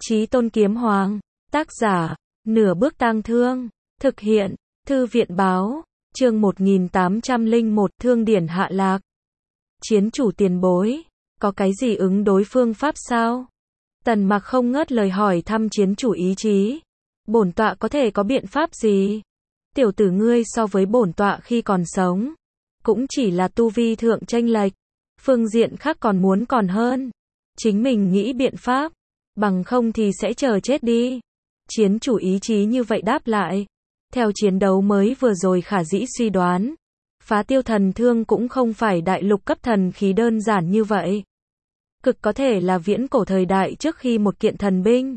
Chí Tôn Kiếm Hoàng, tác giả, Nửa Bước Tang Thương, thực hiện, Thư viện báo, chương 1801 Thương điển hạ lạc. Chiến chủ tiền bối, có cái gì ứng đối phương pháp sao? Tần Mặc không ngớt lời hỏi thăm chiến chủ ý chí. Bổn tọa có thể có biện pháp gì? Tiểu tử ngươi so với bổn tọa khi còn sống, cũng chỉ là tu vi thượng chênh lệch, phương diện khác còn muốn còn hơn. Chính mình nghĩ biện pháp, bằng không thì sẽ chờ chết đi. Chiến chủ ý chí như vậy đáp lại. Theo chiến đấu mới vừa rồi khả dĩ suy đoán, phá tiêu thần thương cũng không phải đại lục cấp thần khí đơn giản như vậy. Cực có thể là viễn cổ thời đại trước khi một kiện thần binh.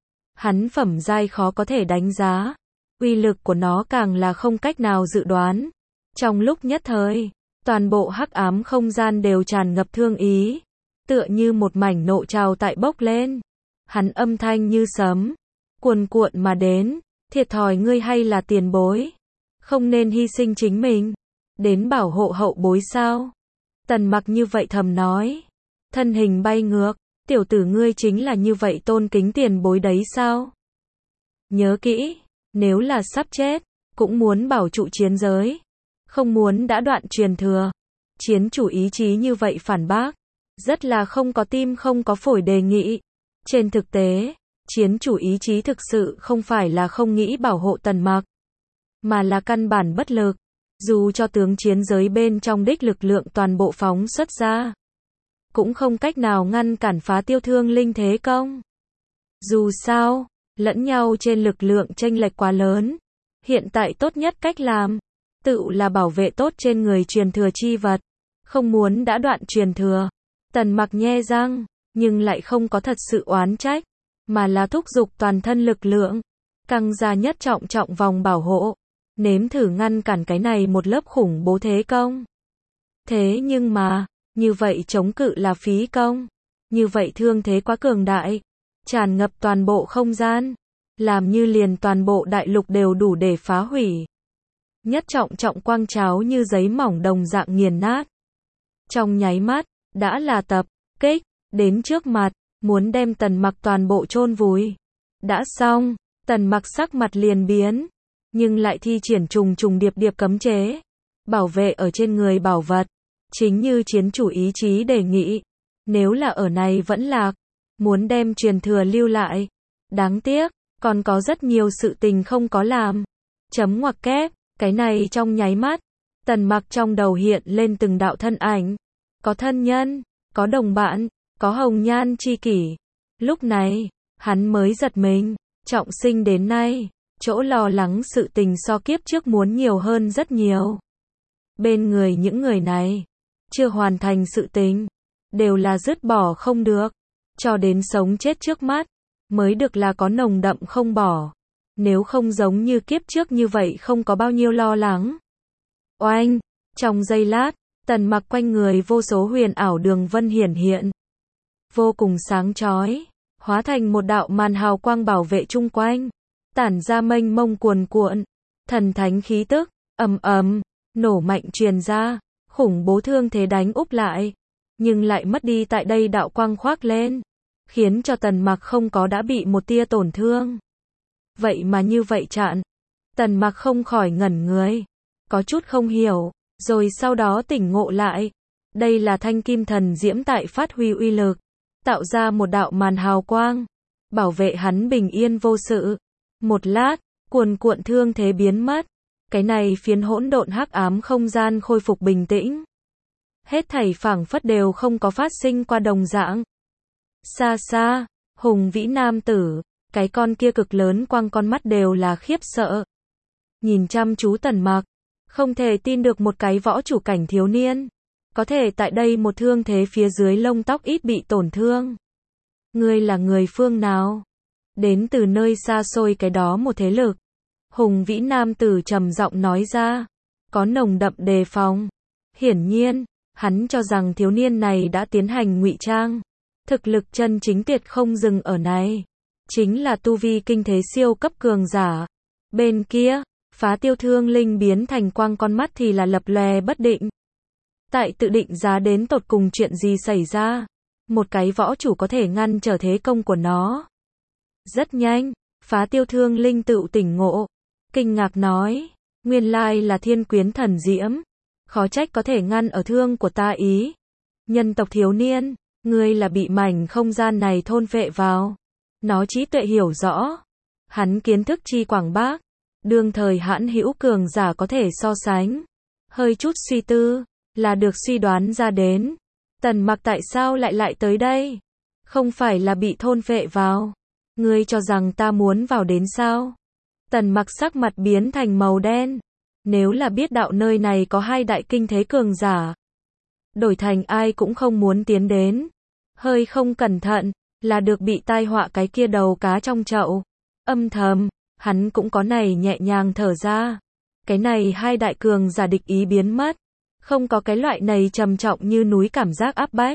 Hắn phẩm giai khó có thể đánh giá, uy lực của nó càng là không cách nào dự đoán. Trong lúc nhất thời, toàn bộ hắc ám không gian đều tràn ngập thương ý, tựa như một mảnh nộ trào tại bốc lên. Hắn âm thanh như sấm, cuồn cuộn mà đến, thiệt thòi ngươi hay là tiền bối, không nên hy sinh chính mình, đến bảo hộ hậu bối sao? Tần Mặc như vậy thầm nói, thân hình bay ngược, tiểu tử ngươi chính là như vậy tôn kính tiền bối đấy sao? Nhớ kỹ, nếu là sắp chết, cũng muốn bảo trụ chiến giới, không muốn đã đoạn truyền thừa. Chiến chủ ý chí như vậy phản bác, rất là không có tim không có phổi đề nghị. Trên thực tế, chiến chủ ý chí thực sự không phải là không nghĩ bảo hộ Tần Mặc, mà là căn bản bất lực. Dù cho tướng chiến giới bên trong đích lực lượng toàn bộ phóng xuất ra, cũng không cách nào ngăn cản phá tiêu thương linh thế công. Dù sao, lẫn nhau trên lực lượng chênh lệch quá lớn. Hiện tại tốt nhất cách làm, tự là bảo vệ tốt trên người truyền thừa chi vật, không muốn đã đoạn truyền thừa. Tần Mặc nhe răng, nhưng lại không có thật sự oán trách, mà là thúc giục toàn thân lực lượng, căng ra nhất trọng vòng bảo hộ, nếm thử ngăn cản cái này một lớp khủng bố thế công. Thế nhưng mà, như vậy chống cự là phí công, như vậy thương thế quá cường đại, tràn ngập toàn bộ không gian, làm như liền toàn bộ đại lục đều đủ để phá hủy. Nhất trọng quang cháo như giấy mỏng đồng dạng nghiền nát. Trong nháy mắt, đã là tập kích đến trước mặt, muốn đem Tần Mặc toàn bộ chôn vùi. Đã xong, Tần Mặc sắc mặt liền biến, nhưng lại thi triển trùng điệp cấm chế, bảo vệ ở trên người bảo vật. Chính như chiến chủ ý chí đề nghị, nếu là ở này vẫn lạc, muốn đem truyền thừa lưu lại. Đáng tiếc, còn có rất nhiều sự tình không có làm. Chấm ngoặc kép, cái này trong nháy mắt, Tần Mặc trong đầu hiện lên từng đạo thân ảnh. Có thân nhân, có đồng bạn, có hồng nhan chi kỷ. Lúc này, hắn mới giật mình, trọng sinh đến nay, chỗ lo lắng sự tình so kiếp trước muốn nhiều hơn rất nhiều. Bên người những người này, chưa hoàn thành sự tình, đều là dứt bỏ không được, cho đến sống chết trước mắt, mới được là có nồng đậm không bỏ. Nếu không giống như kiếp trước như vậy không có bao nhiêu lo lắng. Oanh, trong giây lát, Tần Mặc quanh người vô số huyền ảo đường vân hiển hiện, vô cùng sáng chói, hóa thành một đạo màn hào quang bảo vệ chung quanh, tản ra mênh mông cuồn cuộn, thần thánh khí tức, ầm, nổ mạnh truyền ra, khủng bố thương thế đánh úp lại, nhưng lại mất đi tại đây đạo quang khoác lên, khiến cho Tần Mặc không có đã bị một tia tổn thương. Vậy mà như vậy chặn, Tần Mặc không khỏi ngẩn người, có chút không hiểu, rồi sau đó tỉnh ngộ lại. Đây là thanh kim thần diễm tại phát huy uy lực, tạo ra một đạo màn hào quang, bảo vệ hắn bình yên vô sự. Một lát, cuồn cuộn thương thế biến mất, cái này phiến hỗn độn hắc ám không gian khôi phục bình tĩnh. Hết thảy phảng phất đều không có phát sinh qua đồng dạng. Xa xa, hùng vĩ nam tử, cái con kia cực lớn quang con mắt đều là khiếp sợ. Nhìn chăm chú Tần Mặc, không thể tin được một cái võ chủ cảnh thiếu niên, có thể tại đây một thương thế phía dưới lông tóc ít bị tổn thương. Ngươi là người phương nào? Đến từ nơi xa xôi cái đó một thế lực. Hùng vĩ nam tử trầm giọng nói ra, có nồng đậm đề phòng. Hiển nhiên, hắn cho rằng thiếu niên này đã tiến hành ngụy trang. Thực lực chân chính tuyệt không dừng ở này, chính là tu vi kinh thế siêu cấp cường giả. Bên kia, phá tiêu thương linh biến thành quang con mắt thì là lập lòe bất định. Tại tự định giá đến tột cùng chuyện gì xảy ra, một cái võ chủ có thể ngăn trở thế công của nó. Rất nhanh, Phá Tiêu Thương Linh tựu tỉnh ngộ, kinh ngạc nói, nguyên lai là Thiên Quyến thần diễm, khó trách có thể ngăn ở thương của ta ý. Nhân tộc thiếu niên, ngươi là bị mảnh không gian này thôn phệ vào. Nó trí tuệ hiểu rõ, hắn kiến thức chi quảng bác, đương thời hãn hữu cường giả có thể so sánh. Hơi chút suy tư, là được suy đoán ra đến. Tần Mặc tại sao lại tới đây? Không phải là bị thôn phệ vào. Ngươi cho rằng ta muốn vào đến sao? Tần Mặc sắc mặt biến thành màu đen. Nếu là biết đạo nơi này có hai đại kinh thế cường giả, đổi thành ai cũng không muốn tiến đến. Hơi không cẩn thận, là được bị tai họa cái kia đầu cá trong chậu. Âm thầm, hắn cũng có này nhẹ nhàng thở ra. Cái này hai đại cường giả địch ý biến mất. Không có cái loại này trầm trọng như núi cảm giác áp bách.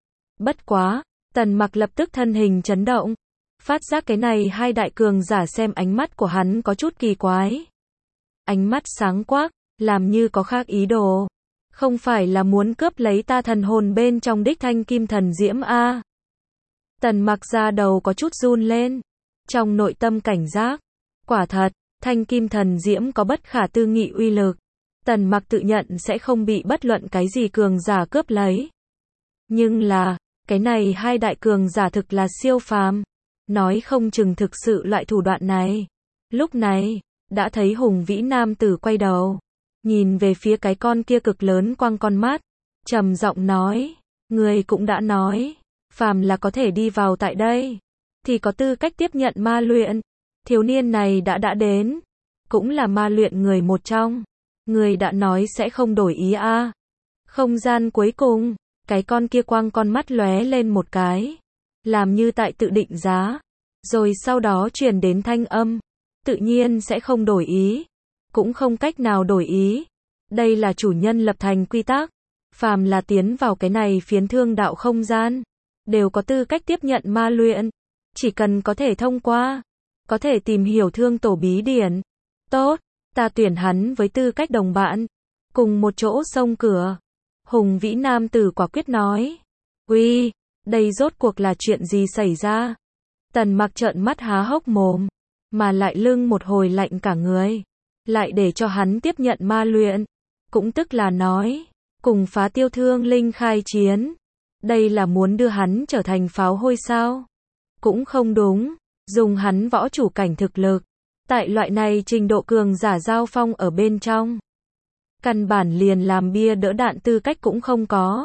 Bất quá, Tần Mặc lập tức thân hình chấn động. Phát giác cái này hai đại cường giả xem ánh mắt của hắn có chút kỳ quái. Ánh mắt sáng quắc, làm như có khác ý đồ. Không phải là muốn cướp lấy ta thần hồn bên trong đích thanh kim thần diễm a? Tần Mặc da đầu có chút run lên. Trong nội tâm cảnh giác. Quả thật, thanh kim thần diễm có bất khả tư nghị uy lực. Tần Mặc tự nhận sẽ không bị bất luận cái gì cường giả cướp lấy. Nhưng là, cái này hai đại cường giả thực là siêu phàm. Nói không chừng thực sự loại thủ đoạn này. Lúc này, đã thấy hùng vĩ nam tử quay đầu. Nhìn về phía cái con kia cực lớn quăng con mắt. Trầm giọng nói, người cũng đã nói, phàm là có thể đi vào tại đây, thì có tư cách tiếp nhận ma luyện. Thiếu niên này đã đến, cũng là ma luyện người một trong. Người đã nói sẽ không đổi ý a. Không gian cuối cùng, cái con kia quăng con mắt lóe lên một cái, làm như tại tự định giá, rồi sau đó truyền đến thanh âm, tự nhiên sẽ không đổi ý, cũng không cách nào đổi ý. Đây là chủ nhân lập thành quy tắc, phàm là tiến vào cái này phiến thương đạo không gian, đều có tư cách tiếp nhận ma luyện, chỉ cần có thể thông qua, có thể tìm hiểu thương tổ bí điển. Tốt, ta tuyển hắn với tư cách đồng bạn, cùng một chỗ xông cửa. Hùng vĩ nam tử quả quyết nói. Uy, đây rốt cuộc là chuyện gì xảy ra? Tần Mặc trợn mắt há hốc mồm, mà lại lưng một hồi lạnh cả người. Lại để cho hắn tiếp nhận ma luyện, cũng tức là nói, cùng Phá Tiêu Thương Linh khai chiến. Đây là muốn đưa hắn trở thành pháo hôi sao? Cũng không đúng, dùng hắn võ chủ cảnh thực lực, tại loại này trình độ cường giả giao phong ở bên trong, căn bản liền làm bia đỡ đạn tư cách cũng không có.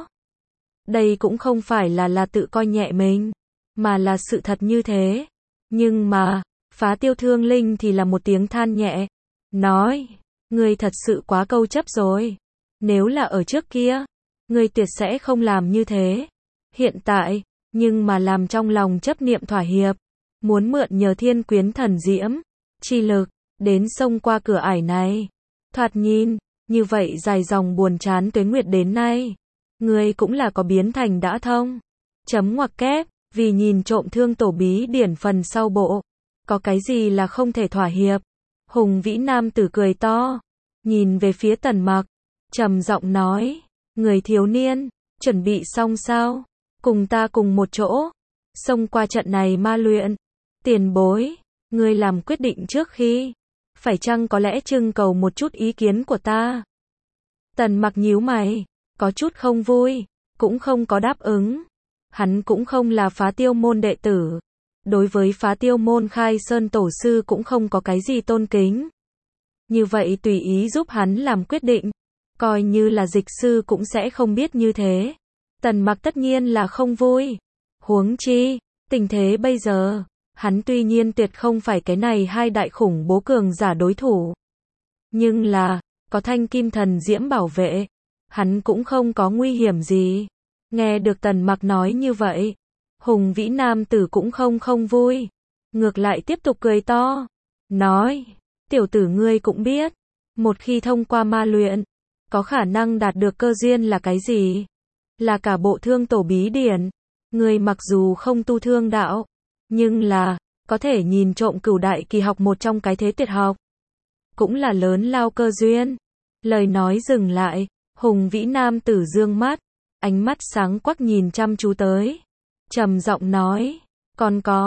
Đây cũng không phải là tự coi nhẹ mình, mà là sự thật như thế. Nhưng mà, Phá Tiêu Thương Linh thì là một tiếng than nhẹ, nói, ngươi thật sự quá câu chấp rồi. Nếu là ở trước kia, ngươi tuyệt sẽ không làm như thế. Hiện tại, nhưng mà làm trong lòng chấp niệm thỏa hiệp, muốn mượn nhờ Thiên Quyến thần diễm chi lực, đến xông qua cửa ải này. Thoạt nhìn, như vậy dài dòng buồn chán tuế nguyệt đến nay, ngươi cũng là có biến thành đã thông. Chấm ngoặc kép, vì nhìn trộm thương tổ bí điển phần sau bộ, có cái gì là không thể thỏa hiệp. Hùng vĩ nam tử cười to, nhìn về phía Tần Mặc, trầm giọng nói, người thiếu niên, chuẩn bị xong sao? Cùng ta cùng một chỗ, xông qua trận này ma luyện. Tiền bối, ngươi làm quyết định trước khi, phải chăng có lẽ trưng cầu một chút ý kiến của ta? Tần Mặc nhíu mày, có chút không vui, cũng không có đáp ứng. Hắn cũng không là Phá Tiêu môn đệ tử. Đối với Phá Tiêu môn khai sơn tổ sư cũng không có cái gì tôn kính. Như vậy tùy ý giúp hắn làm quyết định, coi như là dịch sư cũng sẽ không biết như thế. Tần Mặc tất nhiên là không vui. Huống chi, tình thế bây giờ, hắn tuy nhiên tuyệt không phải cái này hai đại khủng bố cường giả đối thủ. Nhưng là, có thanh kim thần diễm bảo vệ, hắn cũng không có nguy hiểm gì. Nghe được Tần Mặc nói như vậy, hùng vĩ nam tử cũng không vui. Ngược lại tiếp tục cười to, nói, tiểu tử ngươi cũng biết, một khi thông qua ma luyện, có khả năng đạt được cơ duyên là cái gì? Là cả bộ thương tổ bí điển. Ngươi mặc dù không tu thương đạo, nhưng là, có thể nhìn trộm cửu đại kỳ học một trong cái thế tuyệt học. Cũng là lớn lao cơ duyên. Lời nói dừng lại, hùng vĩ nam tử dương mắt, ánh mắt sáng quắc nhìn chăm chú tới. Trầm giọng nói, còn có,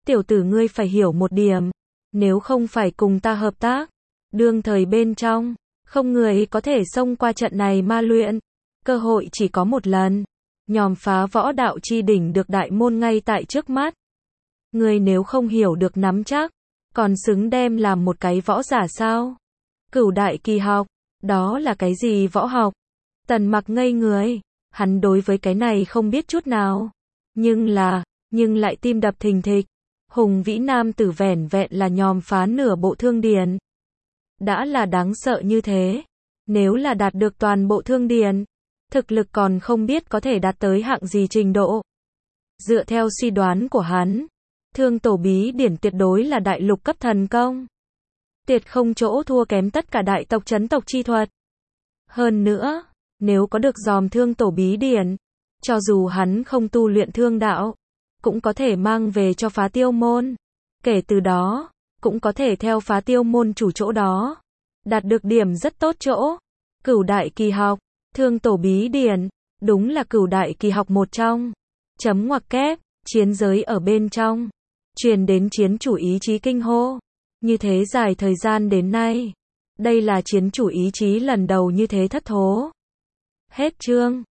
Tiểu tử ngươi phải hiểu một điểm, nếu không phải cùng ta hợp tác, đương thời bên trong, không người có thể xông qua trận này ma luyện, cơ hội chỉ có một lần, nhòm phá võ đạo chi đỉnh được đại môn ngay tại trước mắt. Ngươi nếu không hiểu được nắm chắc, còn xứng đem làm một cái võ giả sao? Cửu đại kỳ học, đó là cái gì võ học? Tần Mặc ngây người, hắn đối với cái này không biết chút nào, nhưng lại tim đập thình thịch. Hùng vĩ nam tử vẻn vẹn là nhòm phá nửa bộ thương điển, đã là đáng sợ như thế, nếu là đạt được toàn bộ thương điển, thực lực còn không biết có thể đạt tới hạng gì trình độ. Dựa theo suy đoán của hắn, Thương Tổ bí điển tuyệt đối là đại lục cấp thần công, tuyệt không chỗ thua kém tất cả đại tộc chấn tộc chi thuật. Hơn nữa, nếu có được dòm Thương Tổ bí điển, cho dù hắn không tu luyện thương đạo, cũng có thể mang về cho Phá Tiêu môn, kể từ đó, cũng có thể theo Phá Tiêu môn chủ chỗ đó, đạt được điểm rất tốt chỗ. Cửu đại kỳ học, Thương Tổ bí điển, đúng là cửu đại kỳ học một trong. Chấm ngoặc kép, chiến giới ở bên trong, truyền đến chiến chủ ý chí kinh hô. Như thế dài thời gian đến nay, đây là chiến chủ ý chí lần đầu như thế thất thố. Hết chương.